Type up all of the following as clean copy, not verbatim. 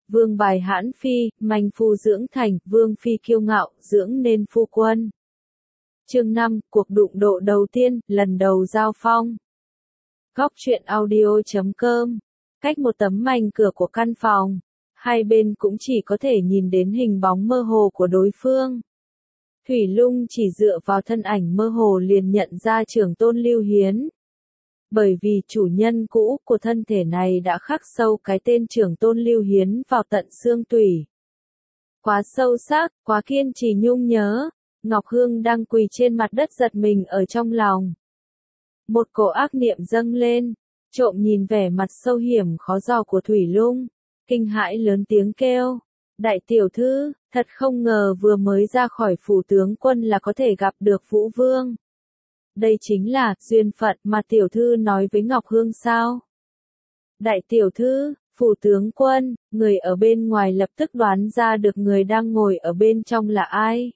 vương bài hãn phi, manh phu dưỡng thành, vương phi kiêu ngạo, dưỡng nên phu quân. Chương 5, cuộc đụng độ đầu tiên, lần đầu giao phong. Góc truyện audio.com. Cách một tấm mảnh cửa của căn phòng, hai bên cũng chỉ có thể nhìn đến hình bóng mơ hồ của đối phương. Thủy Lung chỉ dựa vào thân ảnh mơ hồ liền nhận ra Trưởng Tôn Lưu Hiến. Bởi vì chủ nhân cũ của thân thể này đã khắc sâu cái tên Trưởng Tôn Lưu Hiến vào tận xương tủy. Quá sâu sắc, quá kiên trì nhung nhớ, Ngọc Hương đang quỳ trên mặt đất giật mình ở trong lòng. Một cổ ác niệm dâng lên, trộm nhìn vẻ mặt sâu hiểm khó dò của Thủy Lung, kinh hãi lớn tiếng kêu. Đại tiểu thư, thật không ngờ vừa mới ra khỏi phủ tướng quân là có thể gặp được Vũ Vương. Đây chính là duyên phận mà tiểu thư nói với Ngọc Hương sao? Đại tiểu thư, phủ tướng quân, người ở bên ngoài lập tức đoán ra được người đang ngồi ở bên trong là ai.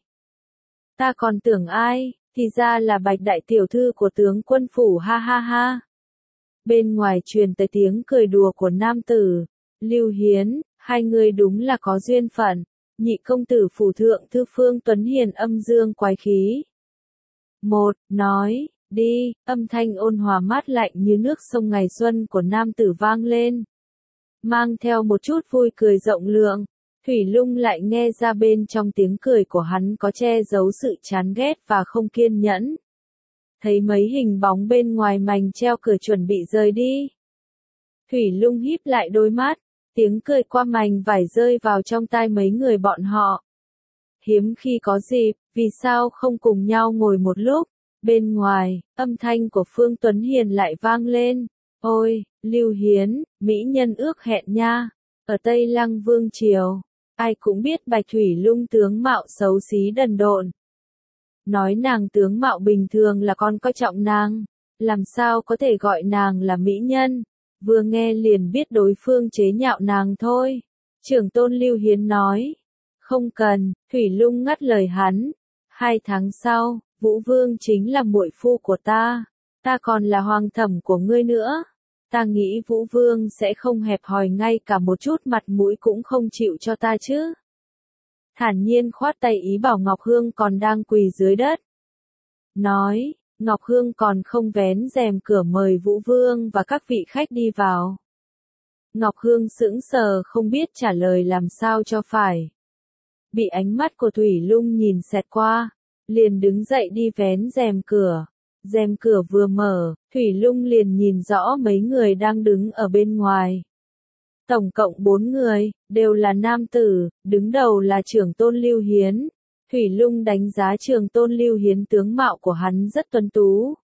Ta còn tưởng ai, thì ra là Bạch đại tiểu thư của tướng quân phủ, ha ha ha. Bên ngoài truyền tới tiếng cười đùa của nam tử. Lưu Hiến, hai người đúng là có duyên phận. Nhị công tử phủ thượng thư Phương Tuấn Hiền âm dương quái khí. Một, nói, đi, âm thanh ôn hòa mát lạnh như nước sông ngày xuân của nam tử vang lên. Mang theo một chút vui cười rộng lượng, Thủy Lung lại nghe ra bên trong tiếng cười của hắn có che giấu sự chán ghét và không kiên nhẫn. Thấy mấy hình bóng bên ngoài mành treo cửa chuẩn bị rời đi. Thủy Lung híp lại đôi mắt, tiếng cười qua mành vải rơi vào trong tai mấy người bọn họ. Hiếm khi có dịp, vì sao không cùng nhau ngồi một lúc? Bên ngoài, âm thanh của Phương Tuấn Hiền lại vang lên. Ôi, Lưu Hiến, mỹ nhân ước hẹn nha. Ở Tây Lăng Vương Triều, ai cũng biết Bạch Thủy Lung tướng mạo xấu xí đần độn. Nói nàng tướng mạo bình thường là con coi trọng nàng, làm sao có thể gọi nàng là mỹ nhân, vừa nghe liền biết đối phương chế nhạo nàng thôi. Trưởng Tôn Lưu Hiến nói, không cần, Thủy Lung ngắt lời hắn, 2 tháng sau, Vũ Vương chính là muội phu của ta còn là hoàng thẩm của ngươi nữa. Ta nghĩ Vũ Vương sẽ không hẹp hòi ngay cả một chút mặt mũi cũng không chịu cho ta chứ. Thản nhiên khoát tay ý bảo Ngọc Hương còn đang quỳ dưới đất. Nói, Ngọc Hương còn không vén rèm cửa mời Vũ Vương và các vị khách đi vào. Ngọc Hương sững sờ không biết trả lời làm sao cho phải. Bị ánh mắt của Thủy Lung nhìn xẹt qua, liền đứng dậy đi vén rèm cửa. Rèm cửa vừa mở, Thủy Lung liền nhìn rõ mấy người đang đứng ở bên ngoài. Tổng cộng 4 người, đều là nam tử, đứng đầu là Trưởng Tôn Lưu Hiến. Thủy Lung đánh giá Trưởng Tôn Lưu Hiến tướng mạo của hắn rất tuấn tú.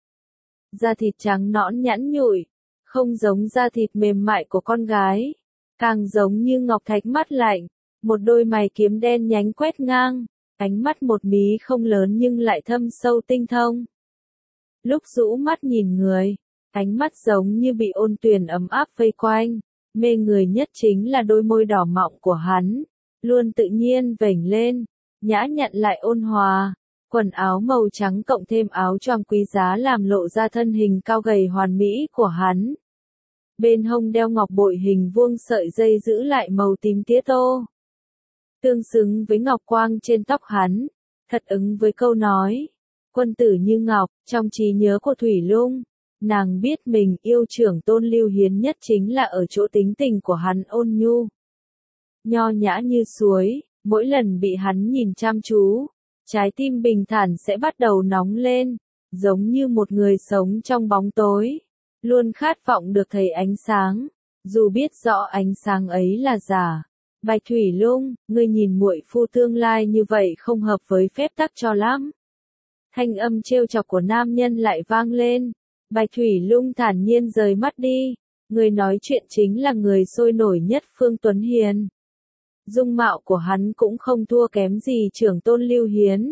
Da thịt trắng nõn nhẵn nhụi, không giống da thịt mềm mại của con gái, càng giống như ngọc thạch mát lạnh, một đôi mày kiếm đen nhánh quét ngang, ánh mắt một mí không lớn nhưng lại thâm sâu tinh thông. Lúc rũ mắt nhìn người, ánh mắt giống như bị ôn tuyền ấm áp vây quanh, mê người nhất chính là đôi môi đỏ mọng của hắn, luôn tự nhiên vểnh lên, nhã nhặn lại ôn hòa. Quần áo màu trắng cộng thêm áo choàng quý giá làm lộ ra thân hình cao gầy hoàn mỹ của hắn. Bên hông đeo ngọc bội hình vuông sợi dây giữ lại màu tím tía tô, tương xứng với ngọc quang trên tóc hắn, thật ứng với câu nói. Quân tử như ngọc, trong trí nhớ của Thủy Lung, nàng biết mình yêu Trưởng Tôn Lưu Hiến nhất chính là ở chỗ tính tình của hắn ôn nhu, nho nhã như suối, mỗi lần bị hắn nhìn chăm chú, trái tim bình thản sẽ bắt đầu nóng lên, giống như một người sống trong bóng tối, luôn khát vọng được thấy ánh sáng, dù biết rõ ánh sáng ấy là giả. Bạch Thủy Lung, ngươi nhìn muội phu tương lai như vậy không hợp với phép tắc cho lắm. Thanh âm trêu chọc của nam nhân lại vang lên. Bạch Thủy Lung thản nhiên rời mắt đi. Người nói chuyện chính là người sôi nổi nhất Phương Tuấn Hiền. Dung mạo của hắn cũng không thua kém gì Trưởng Tôn Lưu Hiến.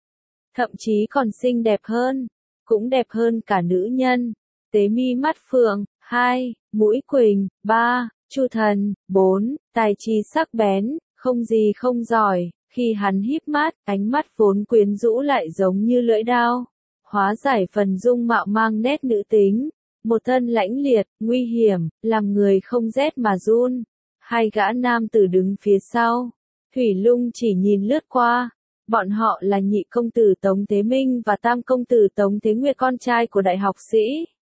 Thậm chí còn xinh đẹp hơn, cũng đẹp hơn cả nữ nhân. Tế mi mắt phượng, 2, mũi quỳnh, 3, chu thần, 4, tài trí sắc bén, không gì không giỏi. Khi hắn híp mắt, ánh mắt vốn quyến rũ lại giống như lưỡi dao, hóa giải phần dung mạo mang nét nữ tính, một thân lãnh liệt, nguy hiểm, làm người không rét mà run. Hai gã nam tử đứng phía sau. Thủy Lung chỉ nhìn lướt qua. Bọn họ là nhị công tử Tống Thế Minh và tam công tử Tống Thế Nguyệt, con trai của đại học sĩ.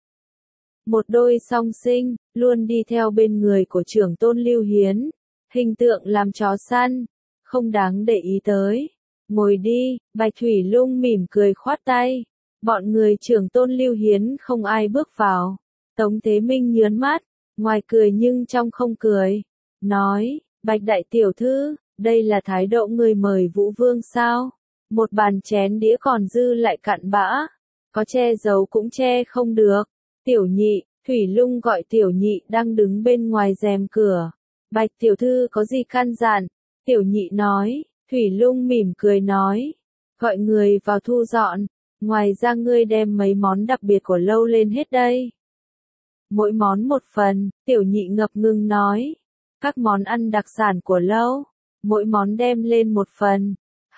Một đôi song sinh, luôn đi theo bên người của trưởng tôn Lưu Hiến. Hình tượng làm chó săn, không đáng để ý tới. Ngồi đi, Bạch Thủy Lung mỉm cười khoát tay. Bọn người trưởng tôn Lưu Hiến không ai bước vào. Tống Thế Minh nhớn mắt, ngoài cười nhưng trong không cười. Nói, Bạch đại tiểu thư, đây là thái độ người mời Vũ Vương sao? Một bàn chén đĩa còn dư lại cặn bã. Có che giấu cũng che không được. Tiểu nhị, Thủy Lung gọi tiểu nhị đang đứng bên ngoài rèm cửa. Bạch tiểu thư có gì căn dặn? Tiểu nhị nói. Thủy Lung mỉm cười nói. Gọi người vào thu dọn. Ngoài ra ngươi đem mấy món đặc biệt của lâu lên hết đây. Mỗi món một phần, tiểu nhị ngập ngừng nói. Các món ăn đặc sản của lâu. Mỗi món đem lên một phần.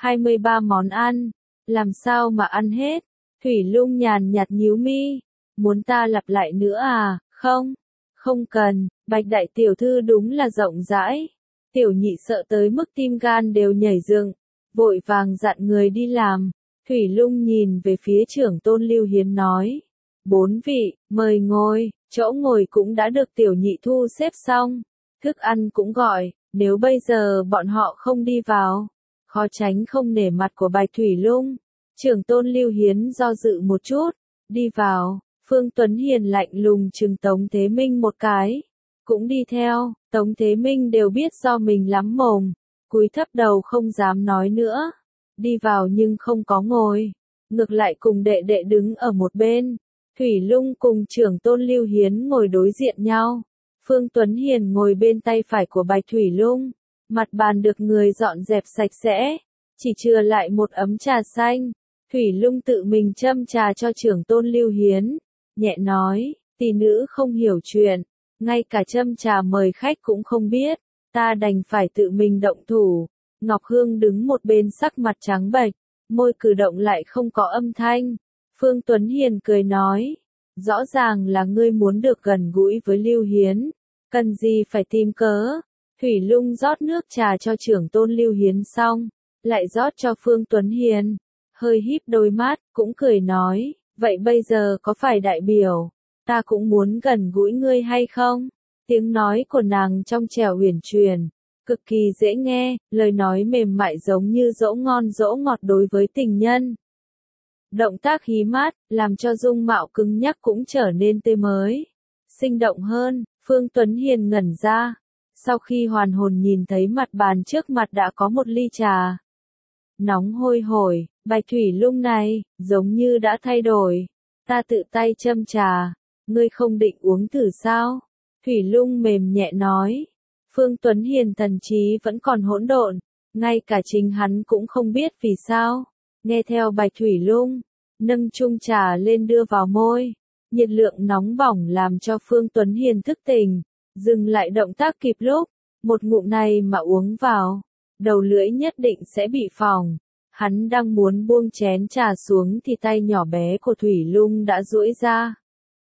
23 món ăn. Làm sao mà ăn hết? Thủy Lung nhàn nhạt nhíu mi. Muốn ta lặp lại nữa à? Không. Không cần. Bạch đại tiểu thư đúng là rộng rãi. Tiểu nhị sợ tới mức tim gan đều nhảy dựng. Vội vàng dặn người đi làm. Thủy Lung nhìn về phía trưởng tôn Lưu Hiến nói. 4 vị, mời ngồi. Chỗ ngồi cũng đã được tiểu nhị thu xếp xong. Thức ăn cũng gọi. Nếu bây giờ bọn họ không đi vào, khó tránh không nể mặt của Bạch Thủy Lung. Trưởng tôn Lưu Hiến do dự một chút. Đi vào. Phương Tuấn Hiền lạnh lùng trừng Tống Thế Minh một cái. Cũng đi theo. Tống Thế Minh đều biết do mình lắm mồm. Cúi thấp đầu không dám nói nữa. Đi vào nhưng không có ngồi. Ngược lại cùng đệ đệ đứng ở một bên. Thủy Lung cùng trưởng tôn Lưu Hiến ngồi đối diện nhau. Phương Tuấn Hiền ngồi bên tay phải của Bạch Thủy Lung. Mặt bàn được người dọn dẹp sạch sẽ. Chỉ chừa lại một ấm trà xanh. Thủy Lung tự mình châm trà cho trưởng tôn Lưu Hiến. Nhẹ nói, tỷ nữ không hiểu chuyện. Ngay cả châm trà mời khách cũng không biết. Ta đành phải tự mình động thủ. Ngọc Hương đứng một bên sắc mặt trắng bệch. Môi cử động lại không có âm thanh. Phương Tuấn Hiền cười nói. Rõ ràng là ngươi muốn được gần gũi với Lưu Hiến. Cần gì phải tìm cớ. Thủy Lung rót nước trà cho trưởng tôn Lưu Hiến xong. Lại rót cho Phương Tuấn Hiền. Hơi híp đôi mắt, cũng cười nói. Vậy bây giờ có phải đại biểu? Ta cũng muốn gần gũi ngươi hay không? Tiếng nói của nàng trong trẻo huyền truyền. Cực kỳ dễ nghe, lời nói mềm mại giống như dỗ ngon dỗ ngọt đối với tình nhân. Động tác hí mắt, làm cho dung mạo cứng nhắc cũng trở nên tươi mới. Sinh động hơn, Phương Tuấn Hiền ngẩn ra. Sau khi hoàn hồn nhìn thấy mặt bàn trước mặt đã có một ly trà. Nóng hôi hổi, Bạch Thủy Lung này, giống như đã thay đổi. Ta tự tay châm trà, ngươi không định uống thử sao? Thủy Lung mềm nhẹ nói. Phương Tuấn Hiền thần trí vẫn còn hỗn độn, ngay cả chính hắn cũng không biết vì sao. Nghe theo Bạch Thủy Lung, nâng chung trà lên đưa vào môi. Nhiệt lượng nóng bỏng làm cho Phương Tuấn Hiền thức tỉnh, dừng lại động tác kịp lúc. Một ngụm này mà uống vào, đầu lưỡi nhất định sẽ bị phỏng. Hắn đang muốn buông chén trà xuống thì tay nhỏ bé của Thủy Lung đã duỗi ra.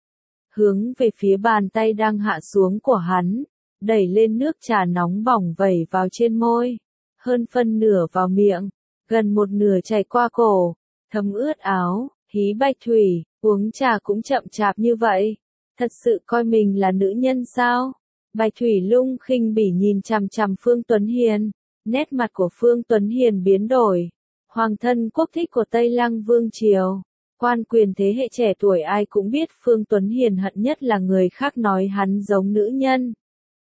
Hướng về phía bàn tay đang hạ xuống của hắn, đẩy lên nước trà nóng bỏng vẩy vào trên môi. Hơn phân nửa vào miệng, gần một nửa chảy qua cổ, thấm ướt áo, hí Bạch Thủy, uống trà cũng chậm chạp như vậy. Thật sự coi mình là nữ nhân sao? Bạch Thủy Lung khinh bỉ nhìn chằm chằm Phương Tuấn Hiền, nét mặt của Phương Tuấn Hiền biến đổi. Hoàng thân quốc thích của Tây Lăng Vương Triều, quan quyền thế hệ trẻ tuổi ai cũng biết Phương Tuấn Hiền hận nhất là người khác nói hắn giống nữ nhân.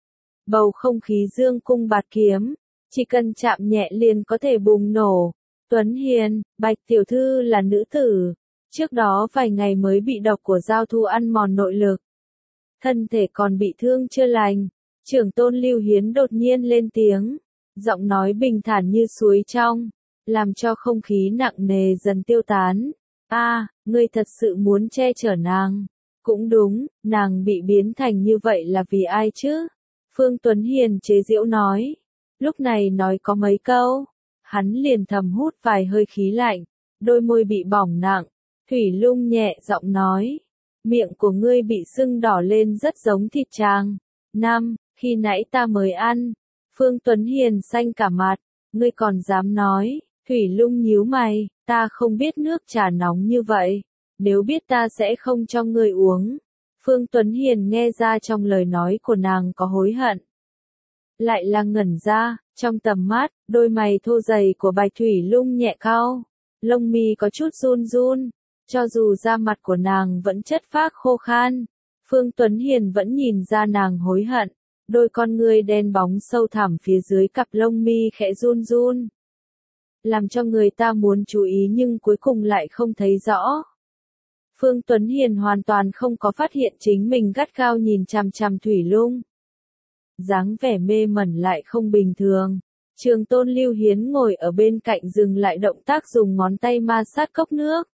Bầu không khí dương cung bạt kiếm, chỉ cần chạm nhẹ liền có thể bùng nổ. Tuấn Hiền, Bạch tiểu thư là nữ tử, trước đó vài ngày mới bị độc của Giao Thu ăn mòn nội lực. Thân thể còn bị thương chưa lành, trưởng tôn Lưu Hiến đột nhiên lên tiếng, giọng nói bình thản như suối trong, làm cho không khí nặng nề dần tiêu tán. Ngươi thật sự muốn che chở nàng. Cũng đúng, nàng bị biến thành như vậy là vì ai chứ? Phương Tuấn Hiền chế giễu nói. Lúc này nói có mấy câu, hắn liền thầm hút vài hơi khí lạnh, đôi môi bị bỏng nặng. Thủy Lung nhẹ giọng nói, miệng của ngươi bị sưng đỏ lên rất giống thịt tràng. khi nãy ta mới ăn. Phương Tuấn Hiền xanh cả mặt, ngươi còn dám nói, Thủy Lung nhíu mày, ta không biết nước trà nóng như vậy, nếu biết ta sẽ không cho ngươi uống. Phương Tuấn Hiền nghe ra trong lời nói của nàng có hối hận. Lại là ngẩn ra, trong tầm mắt, đôi mày thô dày của Bạch Thủy Lung nhẹ cau, lông mi có chút run run, cho dù da mặt của nàng vẫn chất phác khô khan, Phương Tuấn Hiền vẫn nhìn ra nàng hối hận, đôi con ngươi đen bóng sâu thẳm phía dưới cặp lông mi khẽ run run, làm cho người ta muốn chú ý nhưng cuối cùng lại không thấy rõ. Phương Tuấn Hiền hoàn toàn không có phát hiện chính mình gắt gao nhìn chằm chằm Thủy Lung. Dáng vẻ mê mẩn lại không bình thường. Trường Tôn Lưu Hiến ngồi ở bên cạnh dừng lại động tác dùng ngón tay ma sát cốc nước.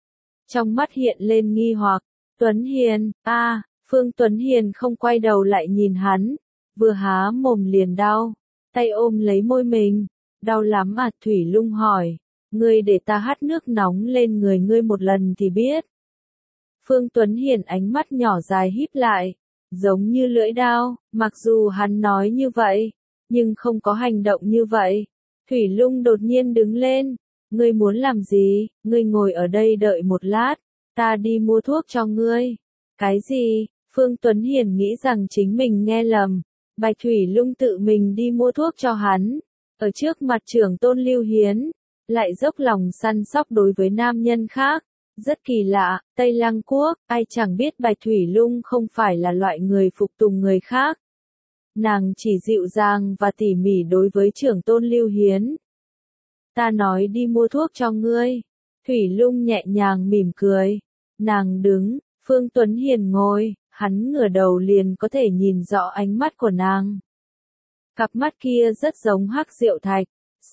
Trong mắt hiện lên nghi hoặc, Tuấn Hiền, Phương Tuấn Hiền không quay đầu lại nhìn hắn, vừa há mồm liền đau, tay ôm lấy môi mình, đau lắm à? Thủy Lung hỏi, ngươi để ta hắt nước nóng lên người ngươi một lần thì biết. Phương Tuấn Hiền ánh mắt nhỏ dài híp lại, giống như lưỡi dao, mặc dù hắn nói như vậy, nhưng không có hành động như vậy. Thủy Lung đột nhiên đứng lên, ngươi muốn làm gì? Ngươi ngồi ở đây đợi một lát, ta đi mua thuốc cho ngươi. Cái gì? Phương Tuấn Hiền nghĩ rằng chính mình nghe lầm, Bạch Thủy Lung tự mình đi mua thuốc cho hắn, ở trước mặt trưởng Tôn Lưu Hiến, lại dốc lòng săn sóc đối với nam nhân khác. Rất kỳ lạ, Tây Lăng Quốc, ai chẳng biết Bạch Thủy Lung không phải là loại người phục tùng người khác. Nàng chỉ dịu dàng và tỉ mỉ đối với trưởng Tôn Lưu Hiến. Ta nói đi mua thuốc cho ngươi. Thủy Lung nhẹ nhàng mỉm cười. Nàng đứng, Phương Tuấn Hiền ngồi, hắn ngửa đầu liền có thể nhìn rõ ánh mắt của nàng. Cặp mắt kia rất giống hắc rượu thạch,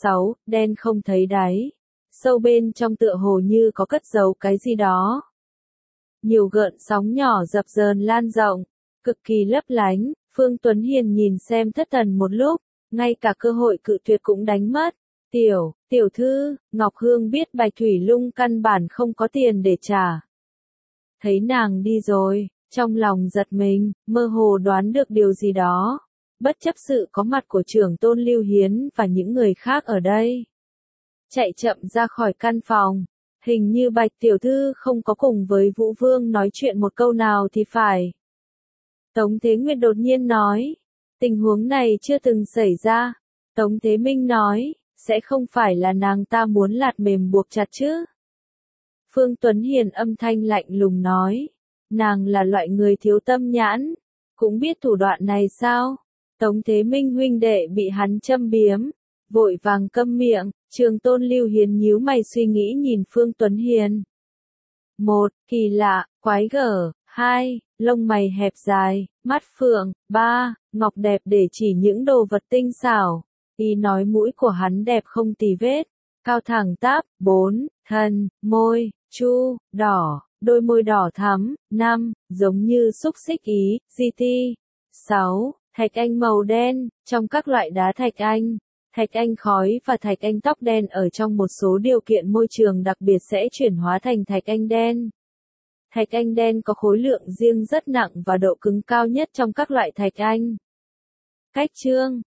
đen không thấy đáy. Sâu bên trong tựa hồ như có cất giấu cái gì đó. Nhiều gợn sóng nhỏ dập dờn lan rộng, cực kỳ lấp lánh, Phương Tuấn Hiền nhìn xem thất thần một lúc, ngay cả cơ hội cự tuyệt cũng đánh mất. Tiểu thư, Ngọc Hương biết Bạch Thủy Lung căn bản không có tiền để trả. Thấy nàng đi rồi, trong lòng giật mình, mơ hồ đoán được điều gì đó. Bất chấp sự có mặt của trưởng Tôn Lưu Hiến và những người khác ở đây. Chạy chậm ra khỏi căn phòng, hình như Bạch tiểu thư không có cùng với Vũ Vương nói chuyện một câu nào thì phải. Tống Thế Nguyệt đột nhiên nói, tình huống này chưa từng xảy ra. Tống Thế Minh nói, sẽ không phải là nàng ta muốn lạt mềm buộc chặt chứ. Phương Tuấn Hiền âm thanh lạnh lùng nói, nàng là loại người thiếu tâm nhãn, cũng biết thủ đoạn này sao? Tống Thế Minh huynh đệ bị hắn châm biếm, vội vàng câm miệng. Trường Tôn Lưu Hiến nhíu mày suy nghĩ nhìn Phương Tuấn Hiền. 1. Kỳ lạ, quái gở. 2. Lông mày hẹp dài, mắt phượng. 3. Ngọc đẹp để chỉ những đồ vật tinh xảo. Y nói mũi của hắn đẹp không tì vết, cao thẳng tắp. 4. Thân, môi, chu, đỏ, đôi môi đỏ thắm. 5. Giống như xúc xích ý, GT. 6. Thạch anh màu đen, trong các loại đá thạch anh. Thạch anh khói và thạch anh tóc đen ở trong một số điều kiện môi trường đặc biệt sẽ chuyển hóa thành thạch anh đen. Thạch anh đen có khối lượng riêng rất nặng và độ cứng cao nhất trong các loại thạch anh. Cách chương